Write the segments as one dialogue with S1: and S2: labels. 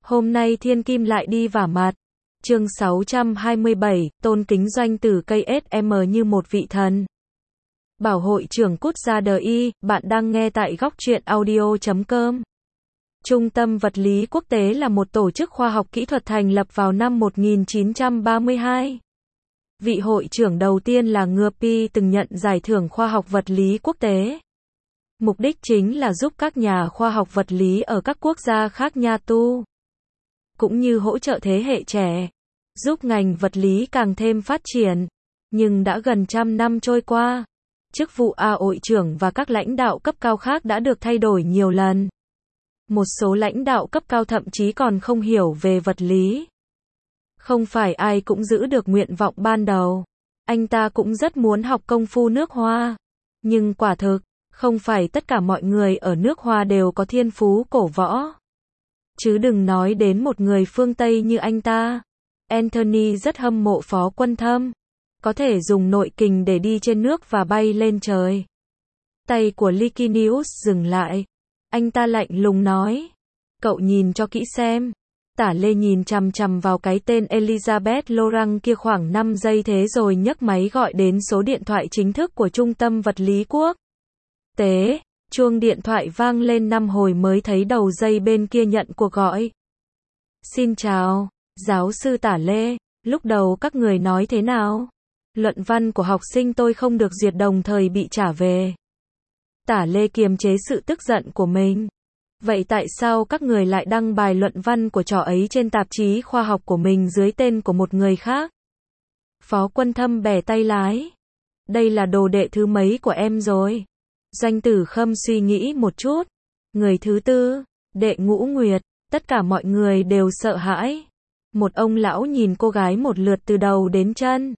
S1: Hôm nay thiên kim lại đi vả mặt. Chương 627, tôn kính Doanh Tử KSM như một vị thần. Bảo hội trưởng Quốc gia DI, bạn đang nghe tại góc truyện audio.com. Trung tâm Vật lý Quốc tế là một tổ chức khoa học kỹ thuật thành lập vào năm 1932. Vị hội trưởng đầu tiên là Ngựa từng nhận giải thưởng khoa học vật lý quốc tế. Mục đích chính là giúp các nhà khoa học vật lý ở các quốc gia khác nha tu, cũng như hỗ trợ thế hệ trẻ, giúp ngành vật lý càng thêm phát triển. Nhưng đã gần 100 năm trôi qua, chức vụ hội trưởng và các lãnh đạo cấp cao khác đã được thay đổi nhiều lần. Một số lãnh đạo cấp cao thậm chí còn không hiểu về vật lý. Không phải ai cũng giữ được nguyện vọng ban đầu. Anh ta cũng rất muốn học công phu nước Hoa. Nhưng quả thực, không phải tất cả mọi người ở nước Hoa đều có thiên phú cổ võ. Chứ đừng nói đến một người phương Tây như anh ta. Anthony rất hâm mộ Phó Quân Thâm. Có thể dùng nội kình để đi trên nước và bay lên trời. Tay của Licinius dừng lại. Anh ta lạnh lùng nói. Cậu nhìn cho kỹ xem. Tả Lê nhìn chằm chằm vào cái tên Elizabeth Laurent kia khoảng 5 giây thế rồi nhấc máy gọi đến số điện thoại chính thức của Trung tâm Vật lý Quốc tế. Chuông điện thoại vang lên 5 hồi mới thấy đầu dây bên kia nhận cuộc gọi. Xin chào, giáo sư Tả Lê, lúc đầu các người nói thế nào? Luận văn của học sinh tôi không được duyệt đồng thời bị trả về. Tả Lê kiềm chế sự tức giận của mình. Vậy tại sao các người lại đăng bài luận văn của trò ấy trên tạp chí khoa học của mình dưới tên của một người khác? Phó Quân Thâm bẻ tay lái. Đây là đồ đệ thứ mấy của em rồi? Doanh Tử Khâm suy nghĩ một chút. Người thứ tư, đệ Ngũ Nguyệt. Tất cả mọi người đều sợ hãi. Một ông lão nhìn cô gái một lượt từ đầu đến chân.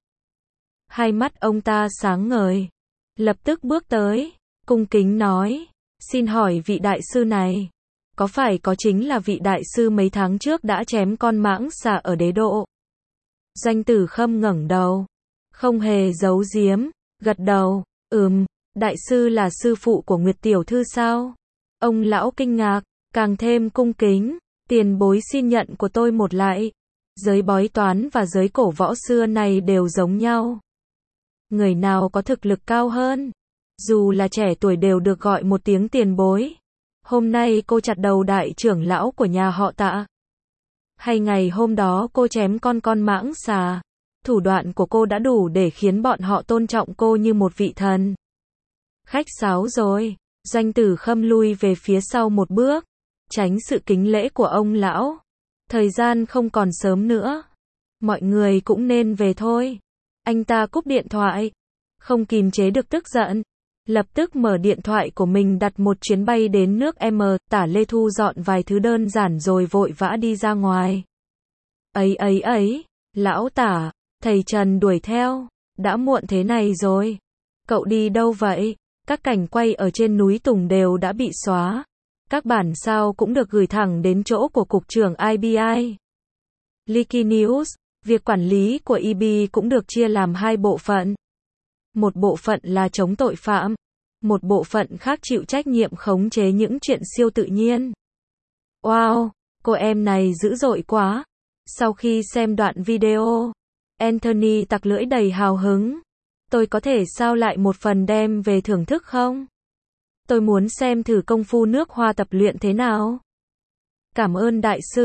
S1: Hai mắt ông ta sáng ngời. Lập tức bước tới, cung kính nói. Xin hỏi vị đại sư này, có phải có chính là vị đại sư mấy tháng trước đã chém con mãng xà ở Đế Độ? Doanh Tử Khâm ngẩng đầu, không hề giấu giếm, gật đầu, đại sư là sư phụ của Nguyệt tiểu thư sao? Ông lão kinh ngạc, càng thêm cung kính, tiền bối xin nhận của tôi một lạy. Giới bói toán và giới cổ võ xưa này đều giống nhau. Người nào có thực lực cao hơn, dù là trẻ tuổi đều được gọi một tiếng tiền bối. Hôm nay cô chặt đầu đại trưởng lão của nhà họ Tạ. Hay ngày hôm đó cô chém con mãng xà. Thủ đoạn của cô đã đủ để khiến bọn họ tôn trọng cô như một vị thần. Khách sáo rồi. Doanh Tử Khâm lui về phía sau một bước, tránh sự kính lễ của ông lão. Thời gian không còn sớm nữa. Mọi người cũng nên về thôi. Anh ta cúp điện thoại, không kìm chế được tức giận. Lập tức mở điện thoại của mình đặt một chuyến bay đến nước M. Tả Lê thu dọn vài thứ đơn giản rồi vội vã đi ra ngoài. Ấy, lão Tả, thầy Trần đuổi theo. Đã muộn thế này rồi. Cậu đi đâu vậy? Các cảnh quay ở trên núi Tùng đều đã bị xóa. Các bản sao cũng được gửi thẳng đến chỗ của cục trưởng IBI. Licinius, việc quản lý của IB cũng được chia làm hai bộ phận. Một bộ phận là chống tội phạm, một bộ phận khác chịu trách nhiệm khống chế những chuyện siêu tự nhiên. Wow, cô em này dữ dội quá. Sau khi xem đoạn video, Anthony tặc lưỡi đầy hào hứng. Tôi có thể sao lại một phần đem về thưởng thức không? Tôi muốn xem thử công phu nước Hoa tập luyện thế nào. Cảm ơn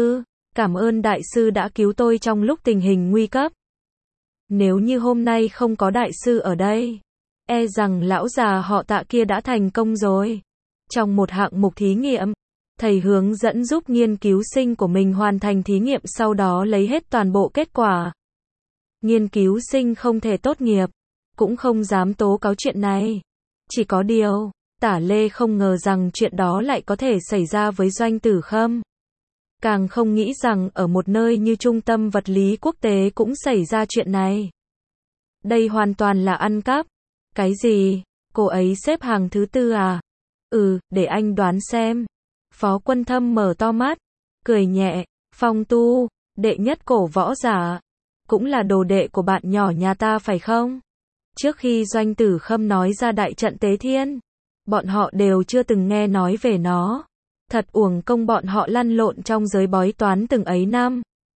S1: đại sư đã cứu tôi trong lúc tình hình nguy cấp. Nếu như hôm nay không có đại sư ở đây, e rằng lão già họ Tạ kia đã thành công rồi. Trong một hạng mục thí nghiệm, thầy hướng dẫn giúp nghiên cứu sinh của mình hoàn thành thí nghiệm sau đó lấy hết toàn bộ kết quả. Nghiên cứu sinh không thể tốt nghiệp, cũng không dám tố cáo chuyện này. Chỉ có điều, Tả Lê không ngờ rằng chuyện đó lại có thể xảy ra với Doanh Tử Khâm. Càng không nghĩ rằng ở một nơi như Trung tâm Vật lý Quốc tế cũng xảy ra chuyện này. Đây hoàn toàn là ăn cắp. Cái gì? Cô ấy xếp hàng thứ tư à? Để anh đoán xem. Phó Quân Thâm mở to mắt, cười nhẹ. Phong Tu, đệ nhất cổ võ giả, cũng là đồ đệ của bạn nhỏ nhà ta phải không? Trước khi Doanh Tử Khâm nói ra đại trận Tế Thiên, bọn họ đều chưa từng nghe nói về nó. Thật uổng công bọn họ lăn lộn trong giới bói toán từng ấy năm.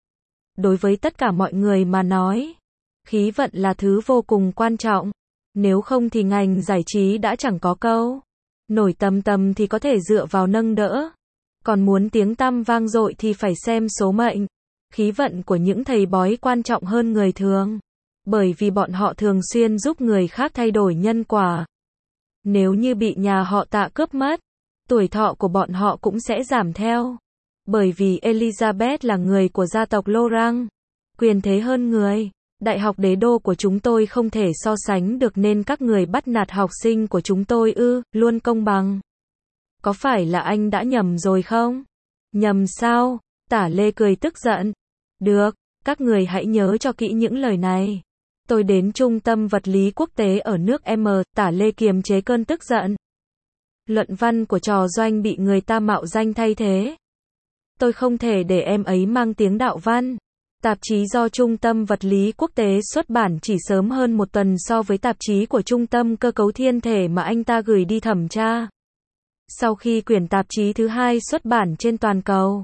S1: Đối với tất cả mọi người mà nói, khí vận là thứ vô cùng quan trọng. Nếu không thì ngành giải trí đã chẳng có câu nổi tầm tầm thì có thể dựa vào nâng đỡ. Còn muốn tiếng tăm vang dội thì phải xem số mệnh. Khí vận của những thầy bói quan trọng hơn người thường, bởi vì bọn họ thường xuyên giúp người khác thay đổi nhân quả. Nếu như bị nhà họ Tạ cướp mất, tuổi thọ của bọn họ cũng sẽ giảm theo. Bởi vì Elizabeth là người của gia tộc Lorang, quyền thế hơn người. Đại học đế đô của chúng tôi không thể so sánh được nên các người bắt nạt học sinh của chúng tôi luôn công bằng. Có phải là anh đã nhầm rồi không? Nhầm sao? Tả Lê cười tức giận. Được, các người hãy nhớ cho kỹ những lời này. Tôi đến Trung tâm Vật lý Quốc tế ở nước M, Tả Lê kiềm chế cơn tức giận. Luận văn của Trò Doanh bị người ta mạo danh thay thế. Tôi không thể để em ấy mang tiếng đạo văn. Tạp chí do Trung tâm Vật lý Quốc tế xuất bản chỉ sớm hơn một tuần so với tạp chí của Trung tâm Cơ cấu Thiên thể mà anh ta gửi đi thẩm tra. Sau khi quyển tạp chí thứ hai xuất bản trên toàn cầu,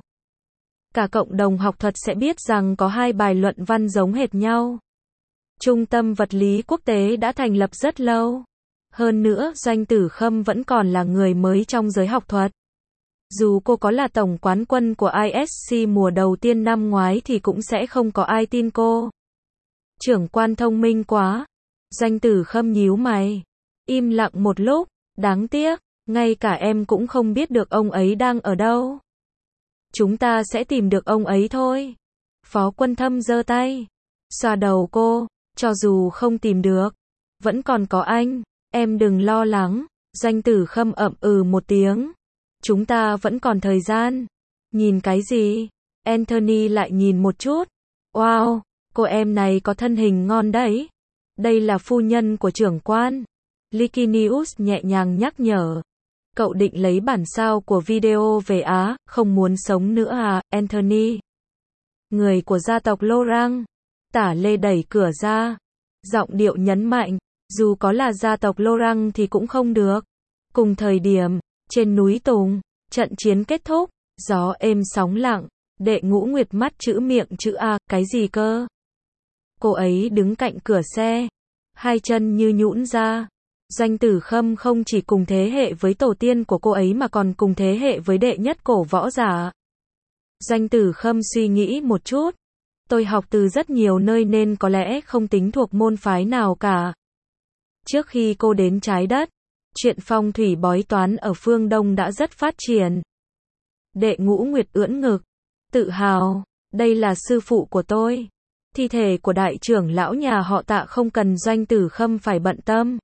S1: cả cộng đồng học thuật sẽ biết rằng có hai bài luận văn giống hệt nhau. Trung tâm Vật lý Quốc tế đã thành lập rất lâu. Hơn nữa, Doanh Tử Khâm vẫn còn là người mới trong giới học thuật. Dù cô có là tổng quán quân của ISC mùa đầu tiên năm ngoái thì cũng sẽ không có ai tin cô. Trưởng quan thông minh quá. Doanh Tử Khâm nhíu mày. Im lặng một lúc. Đáng tiếc, ngay cả em cũng không biết được ông ấy đang ở đâu. Chúng ta sẽ tìm được ông ấy thôi. Phó Quân Thâm giơ tay, xoa đầu cô. Cho dù không tìm được, vẫn còn có anh. Em đừng lo lắng. Doanh Tử Khâm ậm ừ một tiếng. Chúng ta vẫn còn thời gian. Nhìn cái gì? Anthony lại nhìn một chút. Wow, cô em này có thân hình ngon đấy. Đây là phu nhân của trưởng quan. Likinius nhẹ nhàng nhắc nhở. Cậu định lấy bản sao của video về Á, không muốn sống nữa à, Anthony? Người của gia tộc Lorang. Tả Lê đẩy cửa ra. Giọng điệu nhấn mạnh. Dù có là gia tộc Lorang thì cũng không được. Cùng thời điểm, trên núi Tùng, trận chiến kết thúc, gió êm sóng lặng, Đệ Ngũ Nguyệt mắt chữ miệng chữ A, cái gì cơ? Cô ấy đứng cạnh cửa xe, hai chân như nhũn ra. Doanh Tử Khâm không chỉ cùng thế hệ với tổ tiên của cô ấy mà còn cùng thế hệ với đệ nhất cổ võ giả. Doanh Tử Khâm suy nghĩ một chút. Tôi học từ rất nhiều nơi nên có lẽ không tính thuộc môn phái nào cả. Trước khi cô đến trái đất, chuyện phong thủy bói toán ở phương Đông đã rất phát triển. Đệ Ngũ Nguyệt ưỡn ngực, tự hào, đây là sư phụ của tôi. Thi thể của đại trưởng lão nhà họ Tạ không cần Doanh Tử Khâm phải bận tâm.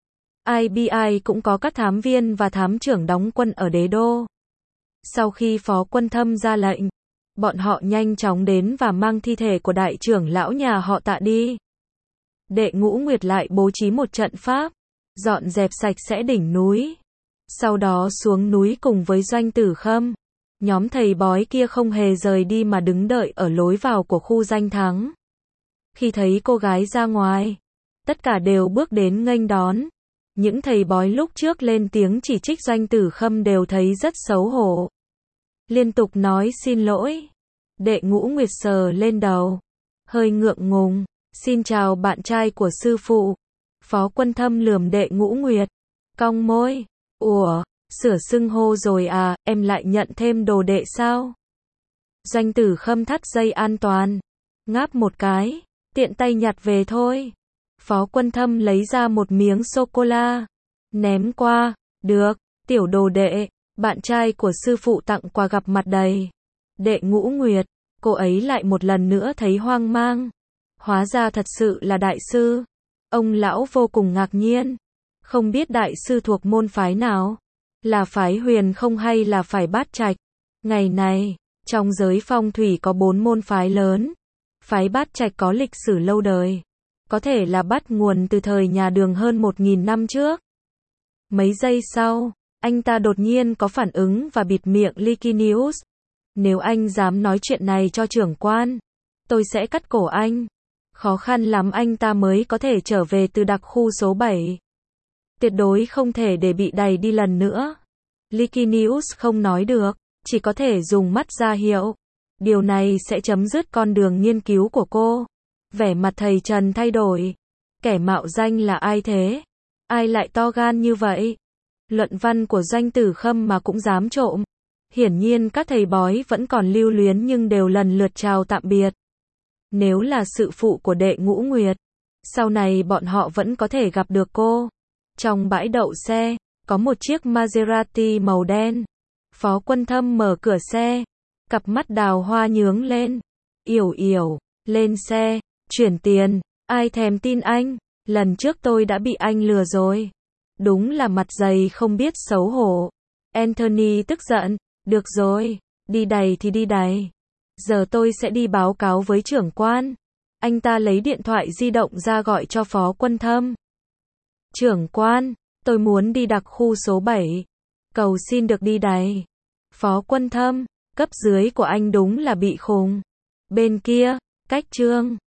S1: IBI cũng có các thám viên và thám trưởng đóng quân ở đế đô. Sau khi Phó Quân Thâm ra lệnh, bọn họ nhanh chóng đến và mang thi thể của đại trưởng lão nhà họ Tạ đi. Đệ Ngũ Nguyệt lại bố trí một trận pháp, dọn dẹp sạch sẽ đỉnh núi. Sau đó xuống núi cùng với Doanh Tử Khâm. Nhóm thầy bói kia không hề rời đi mà đứng đợi ở lối vào của khu danh thắng. Khi thấy cô gái ra ngoài, tất cả đều bước đến nghênh đón. Những thầy bói lúc trước lên tiếng chỉ trích Doanh Tử Khâm đều thấy rất xấu hổ. Liên tục nói xin lỗi. Đệ Ngũ Nguyệt sờ lên đầu, hơi ngượng ngùng. Xin chào bạn trai của sư phụ. Phó Quân Thâm lườm Đệ Ngũ Nguyệt, cong môi. Ủa, sửa xưng hô rồi à, em lại nhận thêm đồ đệ sao? Doanh Tử Khâm thắt dây an toàn, ngáp một cái, tiện tay nhặt về thôi. Phó Quân Thâm lấy ra một miếng sô-cô-la, ném qua. Được, tiểu đồ đệ, bạn trai của sư phụ tặng quà gặp mặt đầy. Đệ Ngũ Nguyệt, cô ấy lại một lần nữa thấy hoang mang. Hóa ra thật sự là đại sư. Ông lão vô cùng ngạc nhiên. Không biết đại sư thuộc môn phái nào? Là phái Huyền không hay là phái Bát Trạch? Ngày này, trong giới phong thủy có 4 môn phái lớn. Phái Bát Trạch có lịch sử lâu đời. Có thể là bắt nguồn từ thời nhà Đường hơn 1000 năm trước. Mấy giây sau, anh ta đột nhiên có phản ứng và bịt miệng Likinius. Nếu anh dám nói chuyện này cho trưởng quan, tôi sẽ cắt cổ anh. Khó khăn lắm anh ta mới có thể trở về từ đặc khu số 7. Tuyệt đối không thể để bị đày đi lần nữa. Likinius không nói được, chỉ có thể dùng mắt ra hiệu. Điều này sẽ chấm dứt con đường nghiên cứu của cô. Vẻ mặt thầy Trần thay đổi. Kẻ mạo danh là ai thế? Ai lại to gan như vậy? Luận văn của Doanh Tử Khâm mà cũng dám trộm. Hiển nhiên các thầy bói vẫn còn lưu luyến nhưng đều lần lượt chào tạm biệt. Nếu là sự phụ của Đệ Ngũ Nguyệt, sau này bọn họ vẫn có thể gặp được cô. Trong bãi đậu xe, có một chiếc Maserati màu đen. Phó Quân Thâm mở cửa xe, cặp mắt đào hoa nhướng lên. Yểu yểu, lên xe, chuyển tiền, ai thèm tin anh, lần trước tôi đã bị anh lừa rồi. Đúng là mặt dày không biết xấu hổ. Anthony tức giận, được rồi, đi đầy thì đi đầy. Giờ tôi sẽ đi báo cáo với trưởng quan. Anh ta lấy điện thoại di động ra gọi cho Phó Quân Thâm. Trưởng quan, tôi muốn đi đặc khu số 7. Cầu xin được đi đầy. Phó Quân Thâm, cấp dưới của anh đúng là bị khùng. Bên kia, cách Trương